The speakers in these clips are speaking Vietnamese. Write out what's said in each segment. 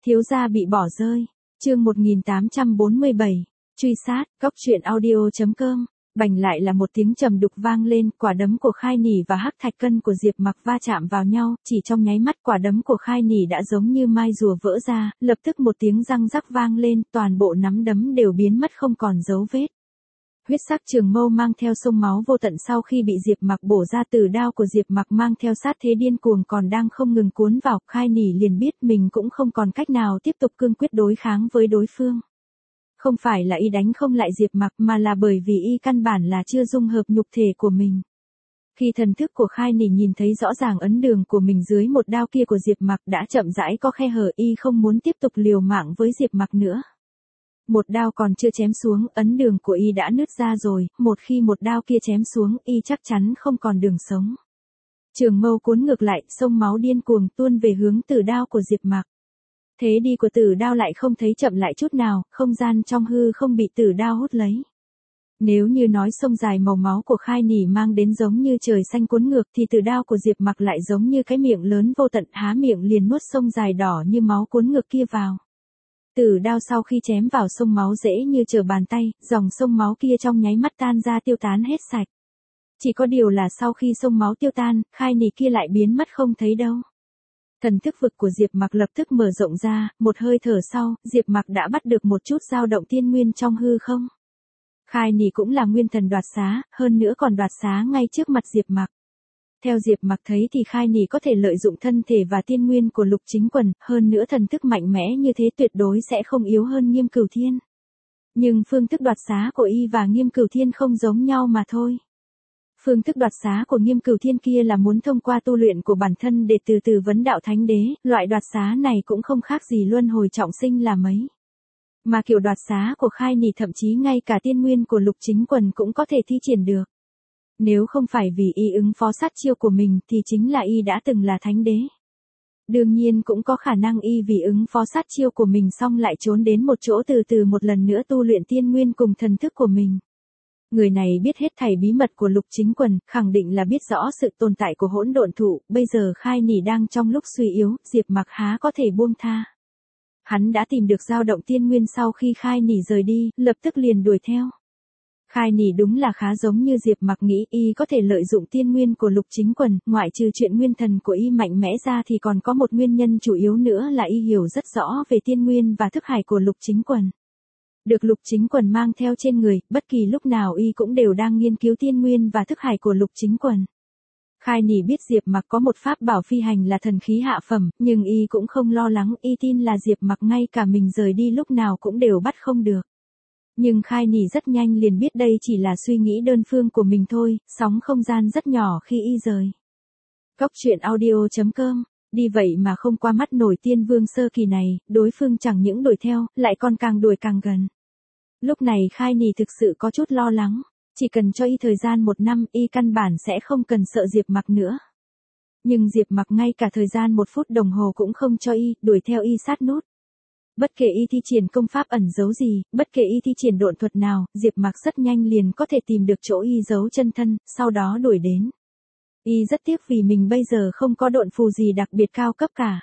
Thiếu gia bị bỏ rơi. Chương 1847. Truy sát. Cóc truyện audio.com. Bành lại là một tiếng trầm đục vang lên, quả đấm của Khai Nỉ và hắc thạch cân của Diệp Mặc va chạm vào nhau, chỉ trong nháy mắt quả đấm của Khai Nỉ đã giống như mai rùa vỡ ra, lập tức một tiếng răng rắc vang lên, toàn bộ nắm đấm đều biến mất không còn dấu vết. Huyết sắc trường mâu mang theo sông máu vô tận sau khi bị Diệp Mặc bổ ra, từ đao của Diệp Mặc mang theo sát thế điên cuồng còn đang không ngừng cuốn vào, Khai Nỉ liền biết mình cũng không còn cách nào tiếp tục cương quyết đối kháng với đối phương. Không phải là y đánh không lại Diệp Mặc mà là bởi vì y căn bản là chưa dung hợp nhục thể của mình. Khi thần thức của Khai Nỉ nhìn thấy rõ ràng ấn đường của mình dưới một đao kia của Diệp Mặc đã chậm rãi có khe hở, y không muốn tiếp tục liều mạng với Diệp Mặc nữa. Một đao còn chưa chém xuống, ấn đường của y đã nứt ra rồi, một khi một đao kia chém xuống, y chắc chắn không còn đường sống. Trường mâu cuốn ngược lại, sông máu điên cuồng tuôn về hướng tử đao của Diệp Mặc. Thế đi của tử đao lại không thấy chậm lại chút nào, không gian trong hư không bị tử đao hút lấy. Nếu như nói sông dài màu máu của Khai Nỉ mang đến giống như trời xanh cuốn ngược thì tử đao của Diệp Mặc lại giống như cái miệng lớn vô tận, há miệng liền nuốt sông dài đỏ như máu cuốn ngược kia vào. Tử đao sau khi chém vào sông máu dễ như trở bàn tay, dòng sông máu kia trong nháy mắt tan ra tiêu tán hết sạch. Chỉ có điều là sau khi sông máu tiêu tan, Khai Nỉ kia lại biến mất không thấy đâu. Thần thức vực của Diệp Mặc lập tức mở rộng ra, một hơi thở sau, Diệp Mặc đã bắt được một chút dao động tiên nguyên trong hư không. Khai Nỉ cũng là nguyên thần đoạt xá, hơn nữa còn đoạt xá ngay trước mặt Diệp Mặc. Theo Diệp Mặc thấy thì Khai Nỉ có thể lợi dụng thân thể và tiên nguyên của Lục Chính Quần, hơn nữa thần thức mạnh mẽ như thế tuyệt đối sẽ không yếu hơn Nghiêm Cửu Thiên. Nhưng phương thức đoạt xá của y và Nghiêm Cửu Thiên không giống nhau mà thôi. Phương thức đoạt xá của Nghiêm Cửu Thiên kia là muốn thông qua tu luyện của bản thân để từ từ vấn đạo thánh đế, loại đoạt xá này cũng không khác gì luân hồi trọng sinh là mấy. Mà kiểu đoạt xá của Khai Nỉ thậm chí ngay cả tiên nguyên của Lục Chính Quần cũng có thể thi triển được. Nếu không phải vì y ứng phó sát chiêu của mình thì chính là y đã từng là thánh đế. Đương nhiên cũng có khả năng y vì ứng phó sát chiêu của mình xong lại trốn đến một chỗ từ từ một lần nữa tu luyện tiên nguyên cùng thần thức của mình. Người này biết hết thảy bí mật của Lục Chính Quần, khẳng định là biết rõ sự tồn tại của hỗn độn thụ, bây giờ Khai Nỉ đang trong lúc suy yếu, Diệp Mặc há có thể buông tha. Hắn đã tìm được dao động tiên nguyên sau khi Khai Nỉ rời đi, lập tức liền đuổi theo. Khai Nỉ đúng là khá giống như Diệp Mặc nghĩ, y có thể lợi dụng tiên nguyên của Lục Chính Quần, ngoại trừ chuyện nguyên thần của y mạnh mẽ ra thì còn có một nguyên nhân chủ yếu nữa là y hiểu rất rõ về tiên nguyên và thức hải của Lục Chính Quần. Được Lục Chính Quần mang theo trên người, bất kỳ lúc nào y cũng đều đang nghiên cứu tiên nguyên và thức hải của Lục Chính Quần. Khai Nỉ biết Diệp Mặc có một pháp bảo phi hành là thần khí hạ phẩm, nhưng y cũng không lo lắng, y tin là Diệp Mặc ngay cả mình rời đi lúc nào cũng đều bắt không được. Nhưng Khai Nỉ rất nhanh liền biết đây chỉ là suy nghĩ đơn phương của mình thôi, sóng không gian rất nhỏ khi y rời. Cóc truyện audio.com. Đi vậy mà không qua mắt nổi Tiên Vương sơ kỳ này, đối phương chẳng những đuổi theo, lại còn càng đuổi càng gần. Lúc này Khai Nỉ thực sự có chút lo lắng, chỉ cần cho y thời gian 1 năm y căn bản sẽ không cần sợ Diệp Mặc nữa. Nhưng Diệp Mặc ngay cả thời gian 1 phút đồng hồ cũng không cho y, đuổi theo y sát nút. Bất kể y thi triển công pháp ẩn giấu gì, bất kể y thi triển độn thuật nào, Diệp Mặc rất nhanh liền có thể tìm được chỗ y giấu chân thân, sau đó đuổi đến. Y rất tiếc vì mình bây giờ không có độn phù gì đặc biệt cao cấp cả.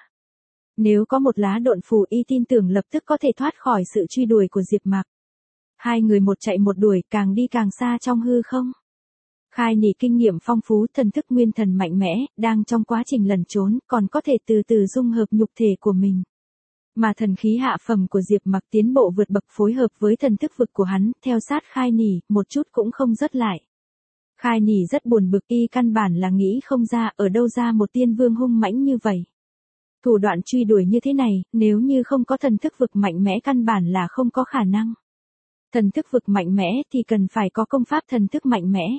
Nếu có một lá độn phù y tin tưởng lập tức có thể thoát khỏi sự truy đuổi của Diệp Mặc. Hai người một chạy một đuổi, càng đi càng xa trong hư không. Khai Nỉ kinh nghiệm phong phú, thần thức nguyên thần mạnh mẽ, đang trong quá trình lẩn trốn, còn có thể từ từ dung hợp nhục thể của mình. Mà thần khí hạ phẩm của Diệp Mặc tiến bộ vượt bậc phối hợp với thần thức vực của hắn, theo sát Khai Nỉ, một chút cũng không rớt lại. Khai Nỉ rất buồn bực, y căn bản là nghĩ không ra ở đâu ra một tiên vương hung mãnh như vậy. Thủ đoạn truy đuổi như thế này, nếu như không có thần thức vực mạnh mẽ căn bản là không có khả năng. Thần thức vực mạnh mẽ thì cần phải có công pháp thần thức mạnh mẽ.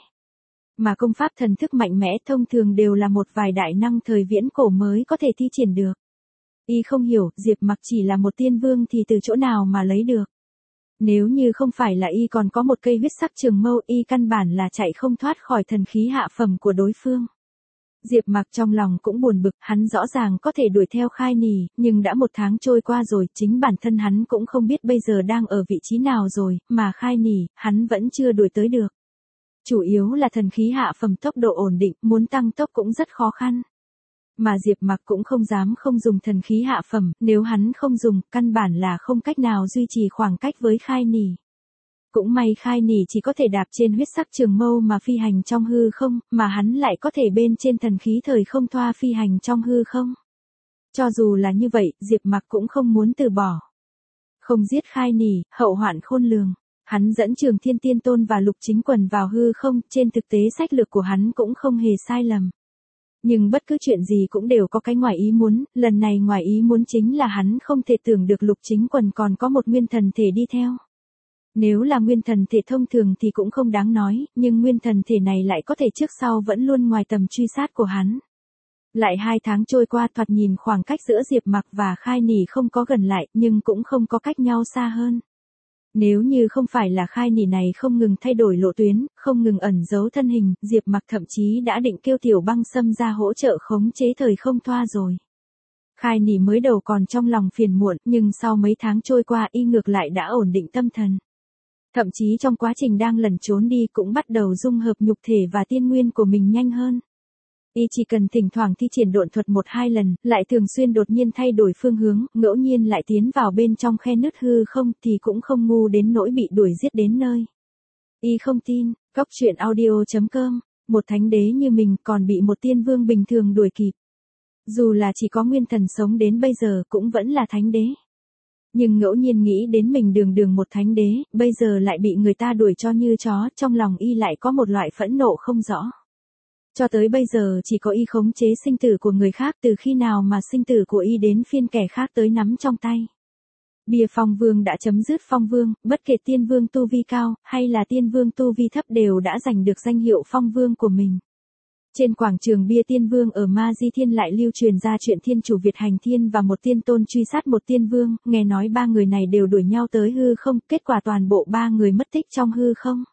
Mà công pháp thần thức mạnh mẽ thông thường đều là một vài đại năng thời viễn cổ mới có thể thi triển được. Y không hiểu, Diệp Mặc chỉ là một tiên vương thì từ chỗ nào mà lấy được. Nếu như không phải là y còn có một cây huyết sắc trường mâu, y căn bản là chạy không thoát khỏi thần khí hạ phẩm của đối phương. Diệp Mặc trong lòng cũng buồn bực, hắn rõ ràng có thể đuổi theo Khai Nỉ, nhưng đã 1 tháng trôi qua rồi, chính bản thân hắn cũng không biết bây giờ đang ở vị trí nào rồi, mà Khai Nỉ, hắn vẫn chưa đuổi tới được. Chủ yếu là thần khí hạ phẩm tốc độ ổn định, muốn tăng tốc cũng rất khó khăn. mà Diệp Mặc cũng không dám không dùng thần khí hạ phẩm, nếu hắn không dùng, căn bản là không cách nào duy trì khoảng cách với Khai Nỉ. Cũng may Khai Nỉ chỉ có thể đạp trên huyết sắc trường mâu mà phi hành trong hư không, mà hắn lại có thể bên trên thần khí thời không thoa phi hành trong hư không. Cho dù là như vậy, Diệp Mặc cũng không muốn từ bỏ. Không giết Khai Nỉ, hậu hoạn khôn lường. Hắn dẫn Trường Thiên Tiên Tôn và Lục Chính Quần vào hư không, trên thực tế sách lược của hắn cũng không hề sai lầm. Nhưng bất cứ chuyện gì cũng đều có cái ngoài ý muốn, lần này ngoài ý muốn chính là hắn không thể tưởng được Lục Chính Quần còn có một nguyên thần thể đi theo. Nếu là nguyên thần thể thông thường thì cũng không đáng nói, nhưng nguyên thần thể này lại có thể trước sau vẫn luôn ngoài tầm truy sát của hắn. Lại 2 tháng trôi qua, thoạt nhìn khoảng cách giữa Diệp Mặc và Khai Nỉ không có gần lại, nhưng cũng không có cách nhau xa hơn. Nếu như không phải là Khai Nỉ này không ngừng thay đổi lộ tuyến, không ngừng ẩn giấu thân hình, Diệp Mặc thậm chí đã định kêu Tiểu Băng Sâm ra hỗ trợ khống chế thời không thoa rồi. Khai Nỉ mới đầu còn trong lòng phiền muộn, nhưng sau mấy tháng trôi qua y ngược lại đã ổn định tâm thần. Thậm chí trong quá trình đang lẩn trốn đi cũng bắt đầu dung hợp nhục thể và tiên nguyên của mình nhanh hơn. Y chỉ cần thỉnh thoảng thi triển độn thuật 1-2 lần, lại thường xuyên đột nhiên thay đổi phương hướng, ngẫu nhiên lại tiến vào bên trong khe nứt hư không thì cũng không ngu đến nỗi bị đuổi giết đến nơi. Y không tin, Goctruyện.audio.com, một thánh đế như mình còn bị một tiên vương bình thường đuổi kịp. Dù là chỉ có nguyên thần sống đến bây giờ cũng vẫn là thánh đế. Nhưng ngẫu nhiên nghĩ đến mình đường một thánh đế, bây giờ lại bị người ta đuổi cho như chó, trong lòng y lại có một loại phẫn nộ không rõ. Cho tới bây giờ chỉ có y khống chế sinh tử của người khác, từ khi nào mà sinh tử của y đến phiên kẻ khác tới nắm trong tay. Bia Phong Vương đã chấm dứt Phong Vương, bất kể tiên vương tu vi cao, hay là tiên vương tu vi thấp đều đã giành được danh hiệu Phong Vương của mình. Trên quảng trường bia tiên vương ở Ma Di Thiên lại lưu truyền ra chuyện thiên chủ Việt Hành Thiên và một tiên tôn truy sát một tiên vương, nghe nói 3 người này đều đuổi nhau tới hư không, kết quả toàn bộ 3 người mất tích trong hư không.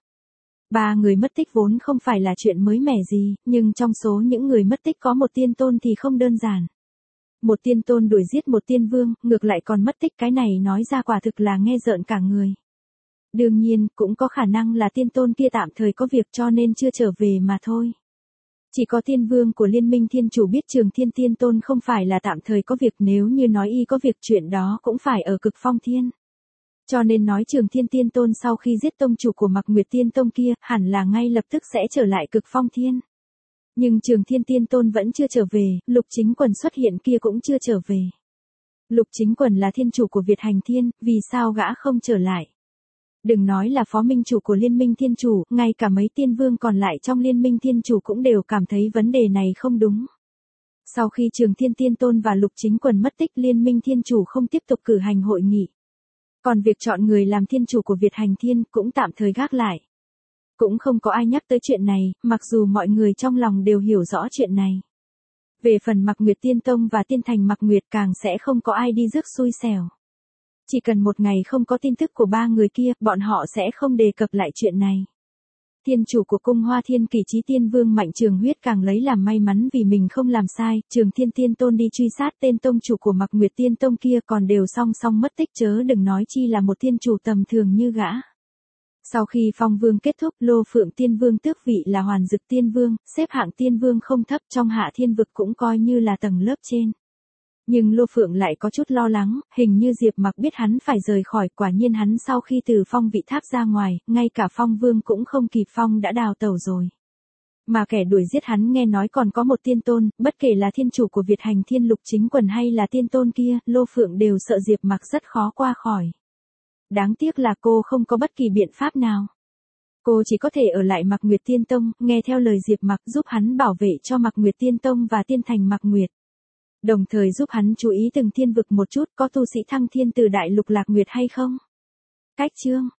3 người mất tích vốn không phải là chuyện mới mẻ gì, nhưng trong số những người mất tích có một tiên tôn thì không đơn giản. Một tiên tôn đuổi giết một tiên vương, ngược lại còn mất tích, cái này nói ra quả thực là nghe rợn cả người. Đương nhiên, cũng có khả năng là tiên tôn kia tạm thời có việc cho nên chưa trở về mà thôi. Chỉ có tiên vương của Liên minh Thiên Chủ biết Trường Thiên Tiên Tôn không phải là tạm thời có việc, nếu như nói y có việc chuyện đó cũng phải ở Cực Phong Thiên. Cho nên nói Trường Thiên Tiên Tôn sau khi giết tông chủ của Mạc Nguyệt Tiên Tông kia, hẳn là ngay lập tức sẽ trở lại Cực Phong Thiên. Nhưng Trường Thiên Tiên Tôn vẫn chưa trở về, Lục Chính Quần xuất hiện kia cũng chưa trở về. Lục Chính Quần là thiên chủ của Việt Hành Thiên, vì sao gã không trở lại? Đừng nói là phó minh chủ của Liên minh Thiên Chủ, ngay cả mấy tiên vương còn lại trong Liên minh Thiên Chủ cũng đều cảm thấy vấn đề này không đúng. Sau khi Trường Thiên Tiên Tôn và Lục Chính Quần mất tích, Liên minh Thiên Chủ không tiếp tục cử hành hội nghị. Còn việc chọn người làm thiên chủ của Việt Hành Thiên cũng tạm thời gác lại. Cũng không có ai nhắc tới chuyện này, mặc dù mọi người trong lòng đều hiểu rõ chuyện này. Về phần Mạc Nguyệt Tiên Tông và Tiên Thành Mạc Nguyệt càng sẽ không có ai đi rước xui xẻo. Chỉ cần một ngày không có tin tức của 3 người kia, bọn họ sẽ không đề cập lại chuyện này. Thiên chủ của cung Hoa Thiên Kỷ Chí Tiên Vương Mạnh Trường Huyết càng lấy làm may mắn vì mình không làm sai, Trường Thiên Tiên Tôn đi truy sát tên tông chủ của Mạc Nguyệt Tiên Tông kia còn đều song song mất tích, chớ đừng nói chi là một thiên chủ tầm thường như gã. Sau khi Phong Vương kết thúc, Lô Phượng Tiên Vương tước vị là Hoàn Dực Tiên Vương, xếp hạng Tiên Vương không thấp, trong Hạ Thiên vực cũng coi như là tầng lớp trên. Nhưng Lô Phượng lại có chút lo lắng, hình như Diệp Mặc biết hắn phải rời khỏi, quả nhiên hắn sau khi từ Phong Vị Tháp ra ngoài, ngay cả Phong Vương cũng không kịp phong đã đào tẩu rồi. Mà kẻ đuổi giết hắn nghe nói còn có một tiên tôn, bất kể là thiên chủ của Việt Hành Thiên Lục Chính Quần hay là tiên tôn kia, Lô Phượng đều sợ Diệp Mặc rất khó qua khỏi. Đáng tiếc là cô không có bất kỳ biện pháp nào. Cô chỉ có thể ở lại Mạc Nguyệt Tiên Tông, nghe theo lời Diệp Mặc, giúp hắn bảo vệ cho Mạc Nguyệt Tiên Tông và Tiên Thành Mạc Nguyệt. Đồng thời giúp hắn chú ý từng thiên vực một chút, có tu sĩ thăng thiên từ đại lục Lạc Nguyệt hay không? Cách chương